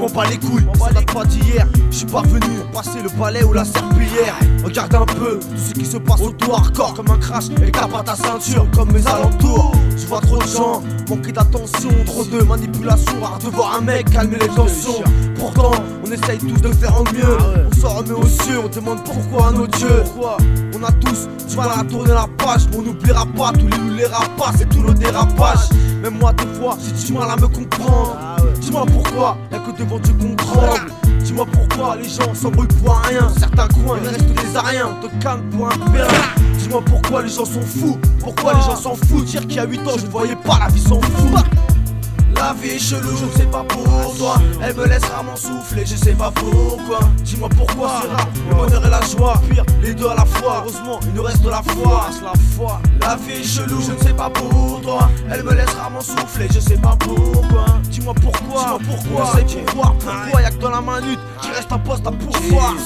m'en bats les couilles, ça date pas d'hier. Je suis pas venu passer le balai ou la serpillière. Regarde un peu tout ce qui se passe autour, hardcore comme un crash et tape à ta ceinture comme mes alentours. Je vois trop de gens manquer d'attention, trop de manipulation, rare de voir un mec calmer les tensions. Pourtant on essaye tous de faire au mieux. On s'en remet aux cieux, on demande pourquoi à nos dieux. On a tous du mal à tourner la page, mais on n'oubliera pas tous les loups, les rapaces et tous nos dérapages. Même moi des fois j'ai du mal à me comprendre. Dis-moi pourquoi, y'a que devant Dieu qu'on tremble. Dis-moi pourquoi les gens s'embrouillent pour rien. Dans certains coins il reste des ariens, on te calme pour un périn. Dis-moi pourquoi les gens sont fous, pourquoi les gens s'en foutent. Dire qu'il y a 8 ans je ne voyais pas, la vie s'en fout. La vie est chelou, je ne sais pas pour toi. Elle me laisse rarement souffler, je sais pas pourquoi. Dis-moi pourquoi c'est rare, le bonheur et la joie, pire, les deux à la fois. Heureusement, il nous reste la foi. La vie est chelou, je ne sais pas pour toi. Elle me laisse rarement souffler, je sais pas pourquoi. Dis-moi pourquoi, je sais pourquoi y'a que dans la minute qui reste un poste à pourvoir.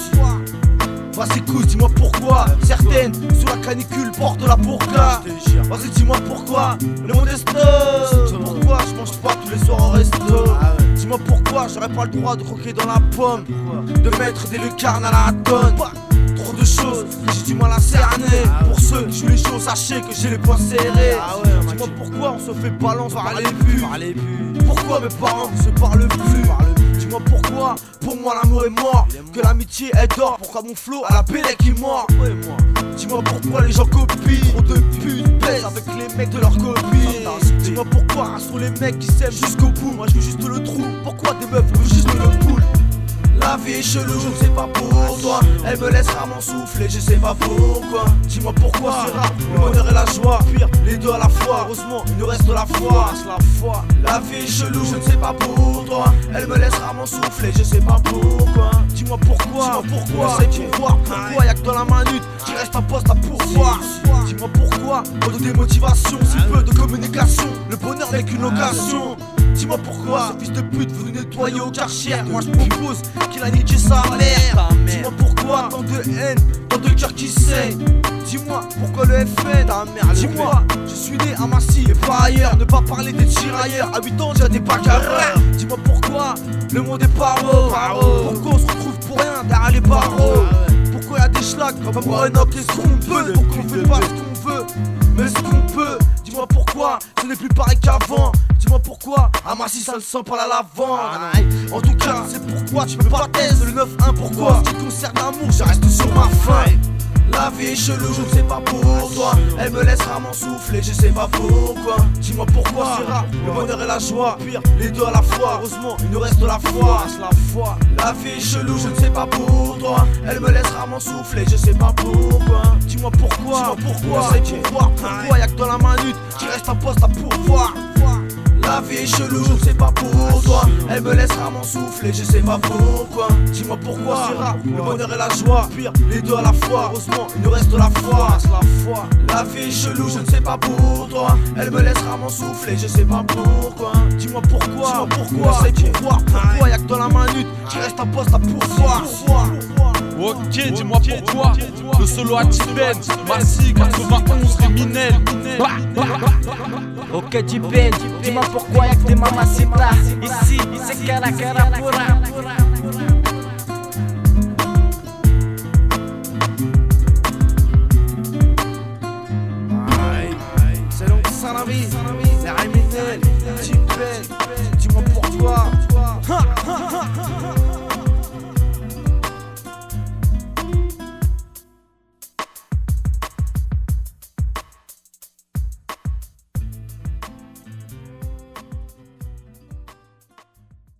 Vas-y couille, dis-moi pourquoi certaines sous la canicule portent la burqa. Vas-y dis-moi pourquoi le monde est stop. Pourquoi je mange pas tous les soirs au resto. Dis-moi pourquoi j'aurais pas le droit de croquer dans la pomme, de mettre des lucarnes à la tonne. Trop de choses que j'ai du mal à cerner. Pour ceux qui jouent les choses, sachez que j'ai les poings serrés. Dis-moi pourquoi on se fait balance par les vues. Pourquoi mes parents ne se parlent plus. Dis-moi pourquoi, pour moi l'amour est mort, que l'amitié est d'or. Pourquoi mon flow à la bélec qui mord. Dis-moi pourquoi les gens copient. Trop de putes pèsent avec les mecs de leur copie. Dis-moi pourquoi sont les mecs qui s'aiment jusqu'au bout. Moi je veux juste le trou, pourquoi des meufs veulent juste le poule. La vie est chelou, je ne sais pas pour toi. Elle me laisse rarement souffler, je sais pas pourquoi. Dis-moi pourquoi c'est rare, le bonheur et la joie, pire, les deux à la fois. Heureusement, il nous reste la foi. La vie est chelou, je ne sais pas pour toi. Elle me laisse rarement souffler, je sais pas pourquoi. Dis-moi pourquoi, je sais pourquoi y'a que dans la minute qui reste un poste à pourvoir. Dis-moi pourquoi, trop de démotivation, si peu de communication. Le bonheur n'est qu'une occasion. Dis-moi pourquoi ce fils de pute veut nous nettoyer au Karcher. Moi je propose qu'il a niqué sa mère. Dis-moi pourquoi tant de haine, tant de cœur qui saigne. Dis-moi pourquoi le FN. Dis-moi, je suis né à Massy et pas ailleurs. Ne pas parler des tirailleurs, à 8 ans j'ai des bagarres. Dis-moi pourquoi le monde est paro. Pourquoi on se retrouve pour rien derrière les barreaux. Pourquoi y'a des schlags comme Enoch et ce qu'on peut. Pourquoi on fait pas ce qu'on veut, mais ce qu'on peut. Dis-moi pourquoi ce n'est plus pareil qu'avant. Dis-moi pourquoi à Massy ça ne sent pas la lavande. En tout cas c'est pourquoi tu peux pas tester le 9-1. Pourquoi en ce qui concerne l'amour je reste sur ma faim. La vie est chelou, je ne sais pas pour toi. Elle me laisse rarement souffler, je sais pas pourquoi. Dis-moi pourquoi c'est rare, le bonheur et la joie, pire, les deux à la fois. Heureusement il nous reste la foi. La vie est chelou, je ne sais pas pour toi. Elle me laisse rarement souffler, je sais pas pourquoi. Dis-moi pourquoi, je sais pourquoi y'a que dans la minute qui reste un poste à pourvoir. La vie est chelou, je ne sais pas pour toi. Elle me laisse rarement souffler, je sais pas pourquoi. Dis-moi pourquoi c'est rare, le bonheur et la joie, pire, les deux à la fois. Heureusement il nous reste la foi. La vie est chelou, je ne sais pas pour toi. Elle me laisse rarement souffler, je sais pas pourquoi. Dis-moi pourquoi, je sais pourquoi y'a que dans la minute qui reste un poste à pourvoir. Ok, dis-moi pourquoi. Le solo à Tiben, Massy 91 criminel. Ok Tiben, dis-moi pourquoi y'a que des mamacitas. Ici, c'est cara pura. C'est donc ça la vie, les criminels, Tiben.